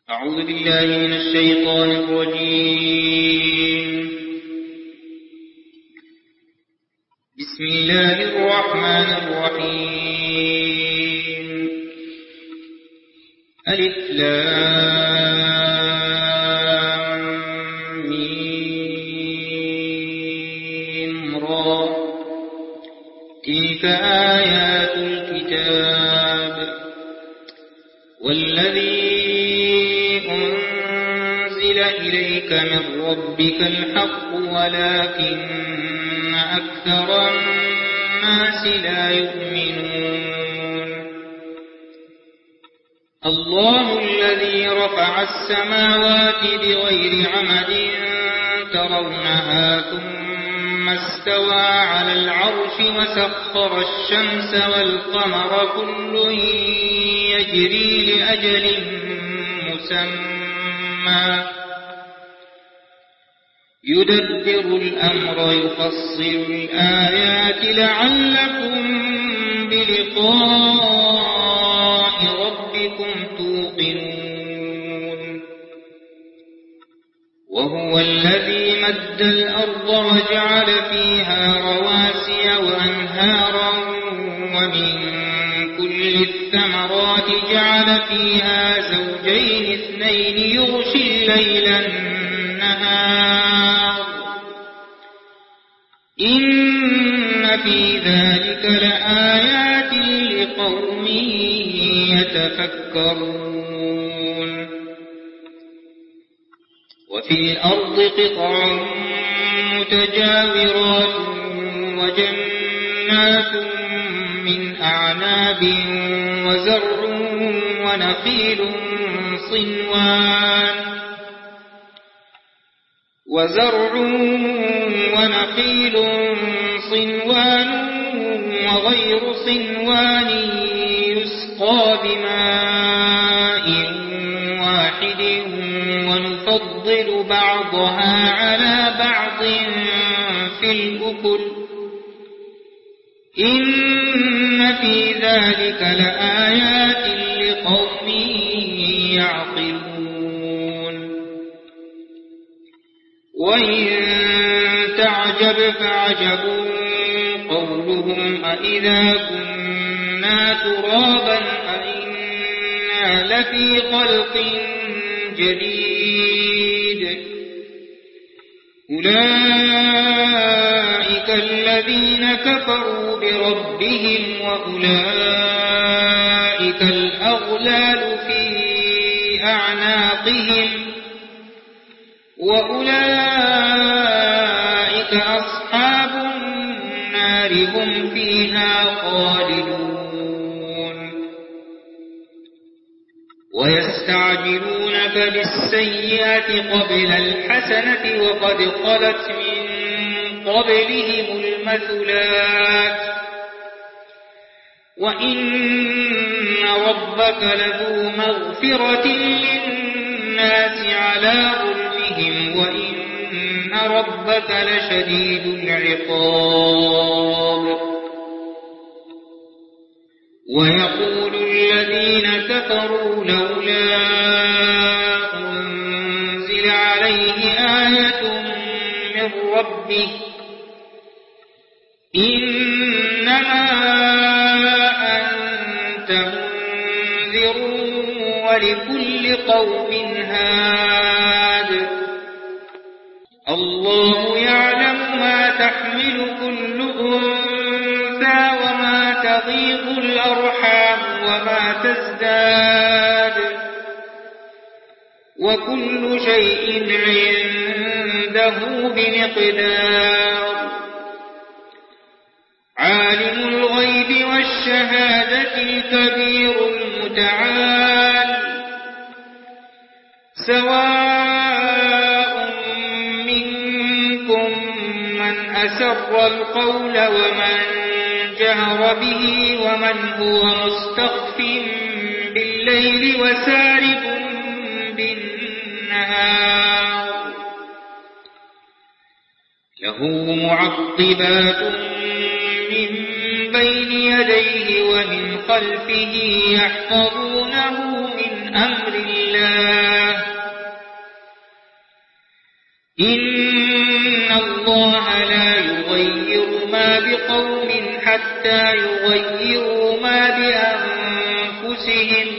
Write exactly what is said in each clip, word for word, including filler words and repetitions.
أعوذ بالله من الشيطان الرجيم. بسم الله الرحمن الرحيم. ألف لام ميم را تلك آيات الكتاب والذي أنزل إليك من ربك الحق ولكن أكثر الناس لا يؤمنون. الله الذي رفع السماوات بغير عمد ترونها ثم استوى على العرش وسخر الشمس والقمر كل يجري لأجل مسمى يدبر الأمر يفصل الآيات لعلكم بلقاء ربكم توقنون. وهو الذي مد الأرض وجعل فيها رواسي وأنهارا ومن كل الثمرات جعل فيها زوجين اثنين يغشي الليل النهار إن في ذلك لآيات لقوم يتفكرون. وفي الأرض قطع متجاورات وجنات من أعناب وزرع ونخيل صنوان وزرع ونخيل صنوان وغير صنوان يسقى بماء واحد ونفضل بعضها على بعض في الأكل إن في ذلك لآيات لقوم يعقلون. وإن تعجب فعجب قولهم أإذا كنا ترابا أإنا لفي خلق جديد أولئك الذين كفروا بربهم وأولئك الأغلال في أعناقهم وأولئك أصحاب النار هم فيها خالدون. ويستعجلونك بالسيئة قبل الحسنة وقد خلت من قبلهم المثلات وإن ربك لذو مغفرة للناس على ظلمهم وإن ربك لشديد العقاب. ويقول الذين كفروا لولا أنزل عليه آية من ربه إنما أنت منذر ولكل قوم هاد الله يعلم ما تحمل كل أنثى وما تغيض الأرحام وما تزداد وكل شيء عنده بمقدار. عالم الغيب والشهادة الكبير المتعال سواء منكم من أسر القول ومن جهر به ومن هو مستخف بالليل وسارب بالنهار له معقبات من بين يديه ومن خلفه يحفظونه من أمر الله إن الله لا يغير ما بقوم حتى يغيروا ما بأنفسهم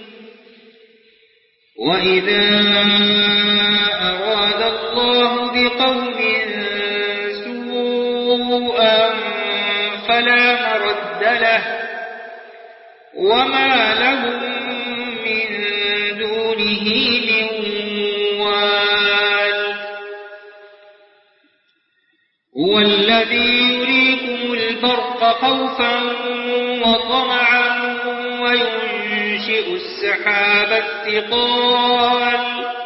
وإذا أراد الله بقوم سوءا فلا مرد له وما لهم من دونه من وال هو الذي يريكم البرق خوفا وطمعا وينشئ السحاب الثقال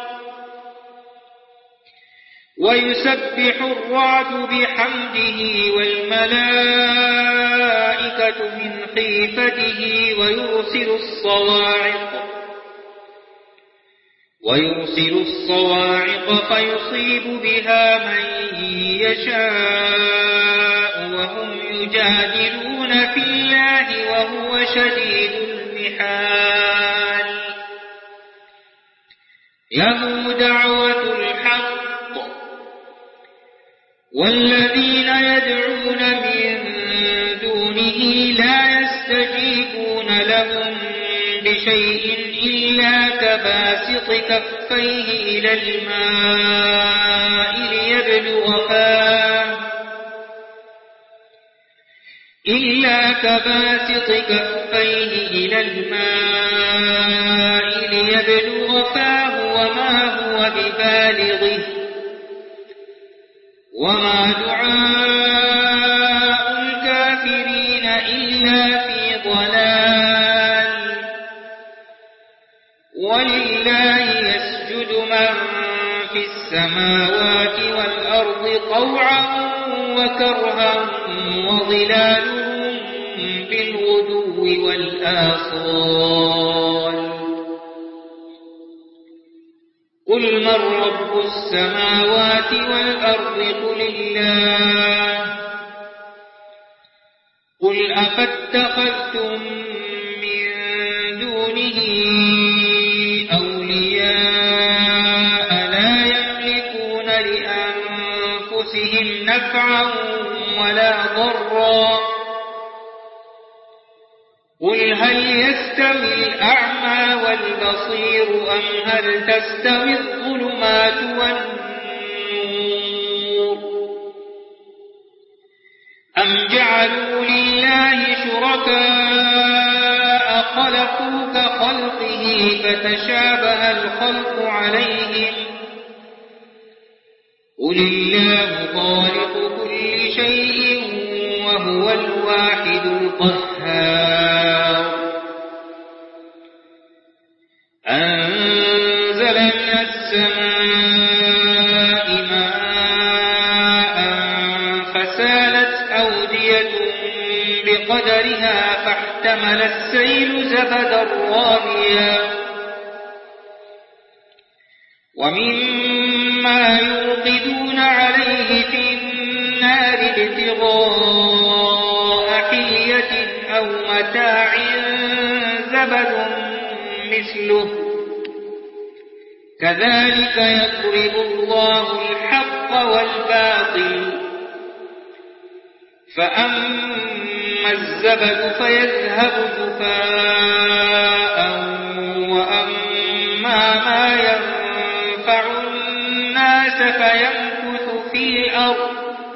ويسبح الرعد بحمده والملائكة من خيفته ويرسل الصواعق ويرسل الصواعق فيصيب بها من يشاء وهم يجادلون في الله وهو شديد المحال له دعوة الحق والذين يدعون من دونه لا يستجيبون لهم بشيء إلا كباسط كفيه إلى الماء ليبلغ فاه إلا كباسط كفيه إلى الماء ليبلغ فاه وما هو ببالغه وما دعاء الكافرين إلا في ضلال ولله يسجد من في السماوات والأرض طوعا وكرها وظلالهم بالغدو والآصال قل من رب السماوات والأرض قل الله قل أفاتخذتم من دونه أولياء لا يملكون لأنفسهم نفعا ولا ضرا قل هل يستوي الأعمى والبصير أم هل تستوي الظلمات والنور أم جعلوا لله شركاء خلقوا كخلقه فتشابه الخلق عليهم قل الله خالق كل شيء وهو الواحد القهار أنزل من السماء ماء فسالت أودية بقدرها فاحتمل السيل زبدا رابيا ومما يوقدون عليه في النار ابتغاء حلية أو متاع زبد مثله كذلك يضرب الله الحق والباطل فأما الزبد فيذهب جفاء وأما ما ينفع الناس فيمكث في الأرض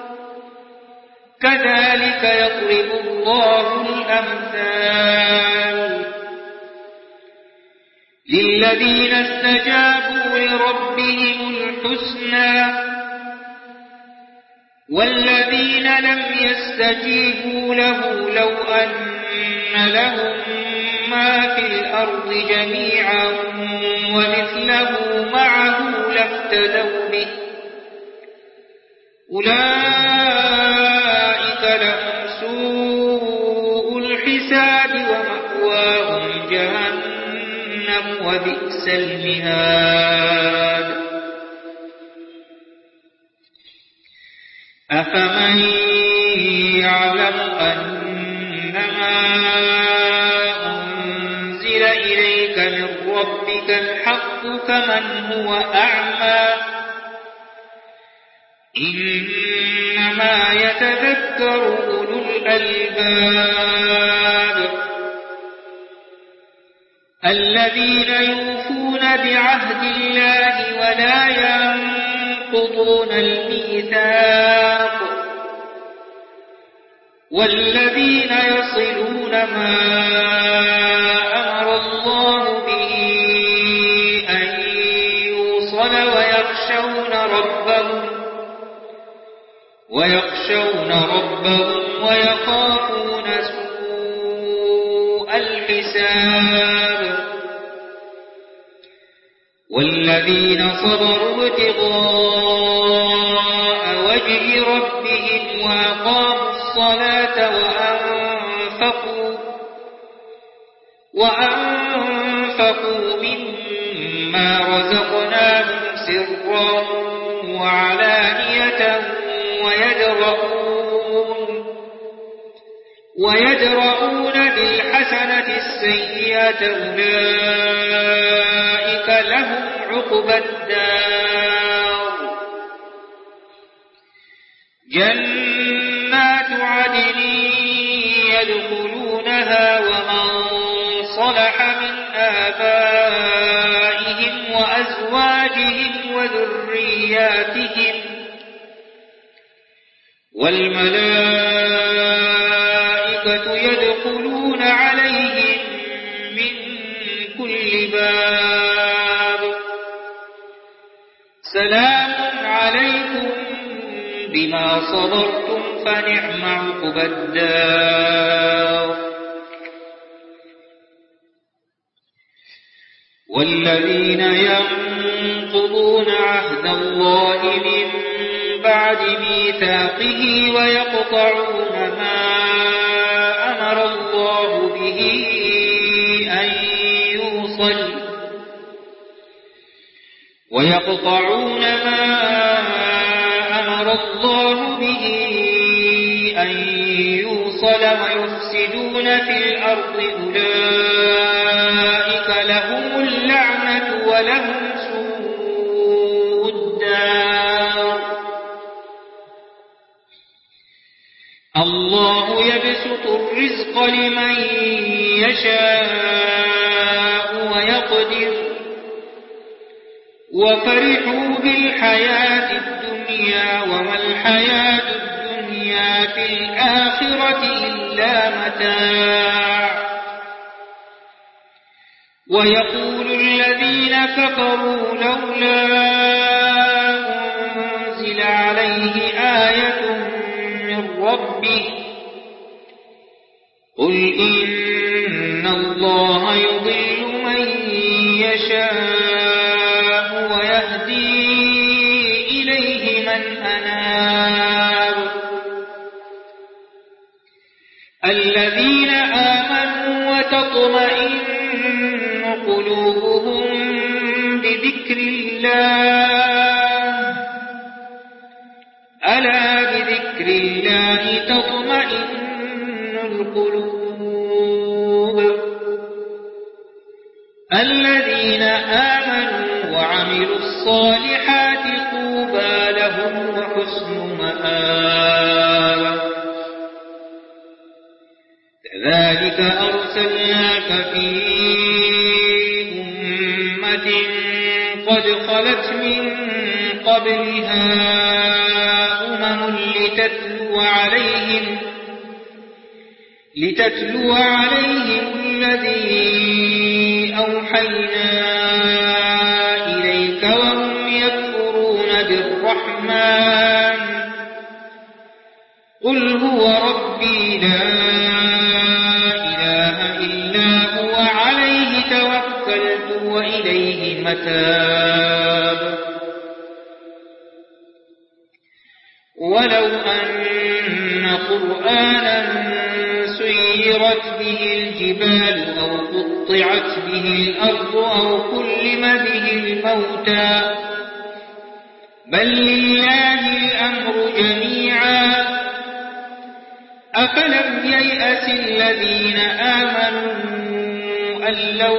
كذلك يضرب الله الأمثال للذين استجابوا لربهم الحسنى والذين لم يستجيبوا له لو أن لهم ما في الأرض جميعا ومثله معه لافتدوا به أولئك لهم سوء الحساب ومأواهم جهنم وبئس المهاد أفمن يعلم أنما أنزل إليك من ربك الحق كمن هو أعمى إنما يتذكر أولو الألباب الذين يوفون بعهد الله ولا ينقضون الميثاق والذين يصلون ما أمر الله به أن يوصل ويخشون ربهم ويخشون ربهم ويخافون سوء الحساب والذين صبروا ابتغاء وجه ربهم وأقاموا الصلاة وأنفقوا وأنفقوا مما رزقناهم سرا وعلانية ويدرؤون ويدرؤون بالحسنة السيئة أولئك لهم عقبى الدار جنات عدن يدخلونها ومن صلح من آبائهم وأزواجهم وذرياتهم والملائكة يدخلون عليهم من كل باب سلام عليكم بما صبرتم فنعم عقبى الدار والذين ينقضون عهد الله من بعد ميثاقه ويقطعون ما أمر الله به أن يوصل ويقطعون ما أمر الله به أن يوصل ويفسدون في الأرض أولئك لهم اللعنة ولهم سوء الدار الله يبسط الرزق لمن يشاء ويقدر وفرحوا بالحياة الدنيا وما الحياة الدنيا في الآخرة إلا متاع ويقول الذين كفروا لولا أنزل عليه آية من ربه قل إن الله يضل من يشاء ويهدي إليه من أناب الذين آمنوا وتطمئن قلوبهم بذكر الله ألا بذكر الله تطمئن القلوب الذين آمنوا وعملوا الصالحات طوبى لهم وحسن مآب كذلك أرسلناك في أمة قد خلت من قبلها أمم لتتلو عليهم لتتلو عليهم الذي أوحينا إليك وهم يكفرون بالرحمن قل هو ربي لا إله إلا هو عليه توكلت وإليه متاب ولو أن قرآنا سيرت به الجبال أو قطعت به الأرض أو كلم به الموتى بل لله الأمر جميعا أفلم ييأس الذين آمنوا أن لو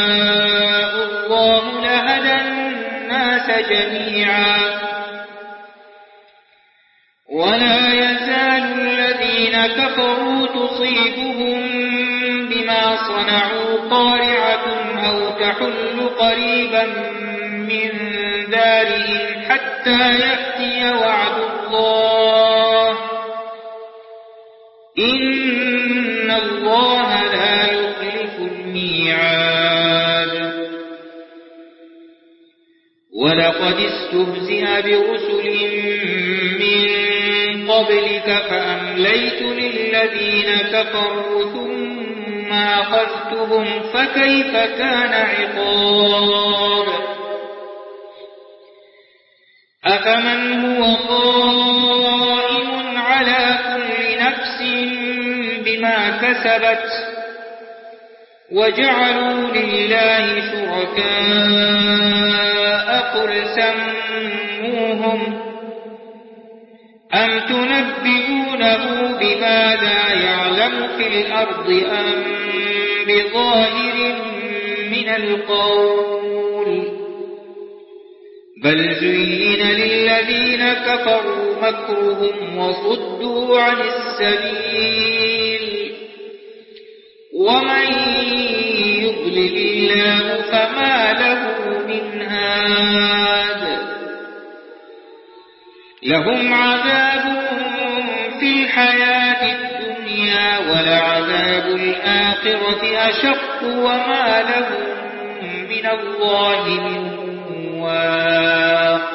يشاء الله لهدى الناس جميعا ولا يزال الذين كفروا تصيبهم بما صنعوا قارعة أو تحل قريبا من دارهم حتى يأتي وعد الله إن الله لا يخلف الميعاد. ولقد استهزئ برسل من قبلك فأمليت للذين كفروا ثم أخذتهم فكيف كان عقاب. أفمن هو قائم على كل نفس بما كسبت وجعلوا لله شركاء قل سموهم أم تنبئونه بما لا يعلم في الأرض أم بظاهر من القول بل زين للذين كفروا مكرهم وصدوا عن السبيل ومن يضلل الله فما له من هاد. لهم عذاب في الحياة الدنيا ولعذاب الآخرة أشق وما لهم من الله من واق.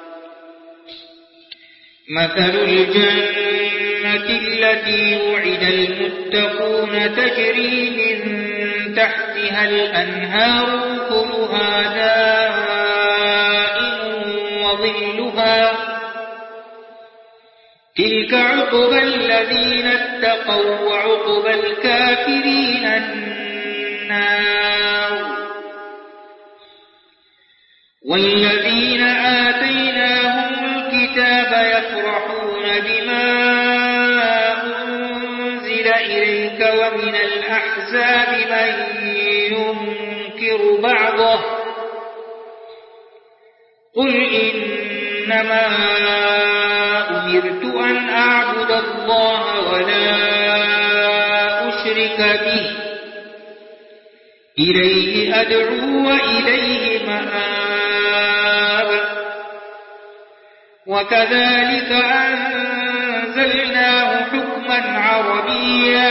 مثل الجنة التي وعد المتقون تجري من تحتها الأنهار أكلها دائم وظلها تلك عقبى الذين اتقوا وعقبى الكافرين النار. والذين آتيناهم الكتاب يفرحون بما أنزل إليك ومن الأحزاب من ينكر بعضه قل إنما أمرت أن أعبد الله ولا أشرك به إليه أدعو وإليه مآب. وكذلك أنزلناه حكما عربيا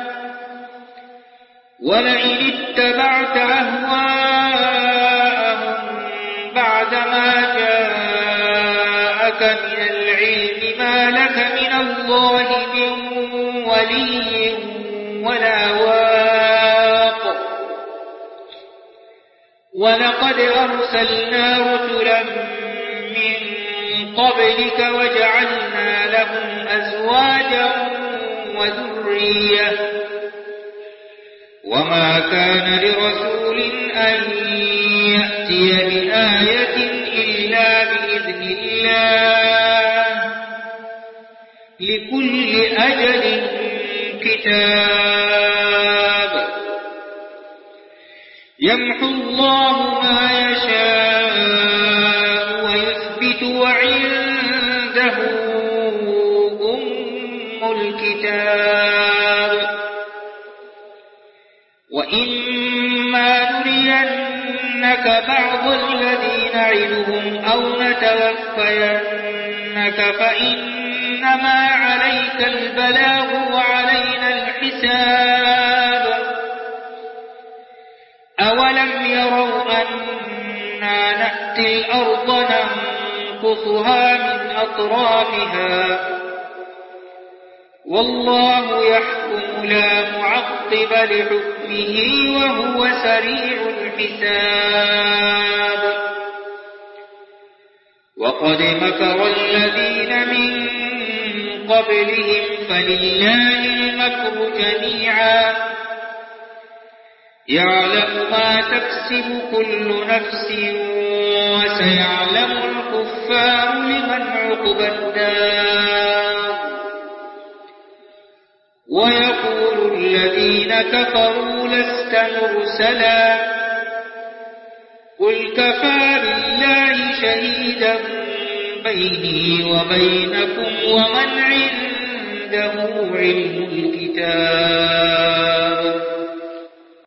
ولئن اتبعت أهواءهم بعدما جاءك من العلم ما لك من الله من ولي ولا واق. ولقد أرسلنا رسلا من قبلك وجعلنا لهم أزواجا وذرية وما كان لرسول أن يأتي بآية إلا بإذن الله لكل أجل كتاب. يمحو الله ما يشاء ويثبت وعنده أم الكتاب. وإما نرينك بعض الذي نعدهم أو نتوفينك فإنما عليك البلاغ وعلينا الحساب. أولم يروا أنا نأتي الأرض ننقصها من أطرافها والله يحكم لا معقب لحكمه وهو سريع الحساب. وقد مكر الذين من قبلهم فلله المكر جميعا يعلم ما تكسب كل نفس وسيعلم الكفار لمن عقبى الدار. ويقول الذين كفروا لست مرسلا قل كفى بالله شهيدا بيني وبينكم ومن عنده علم الكتاب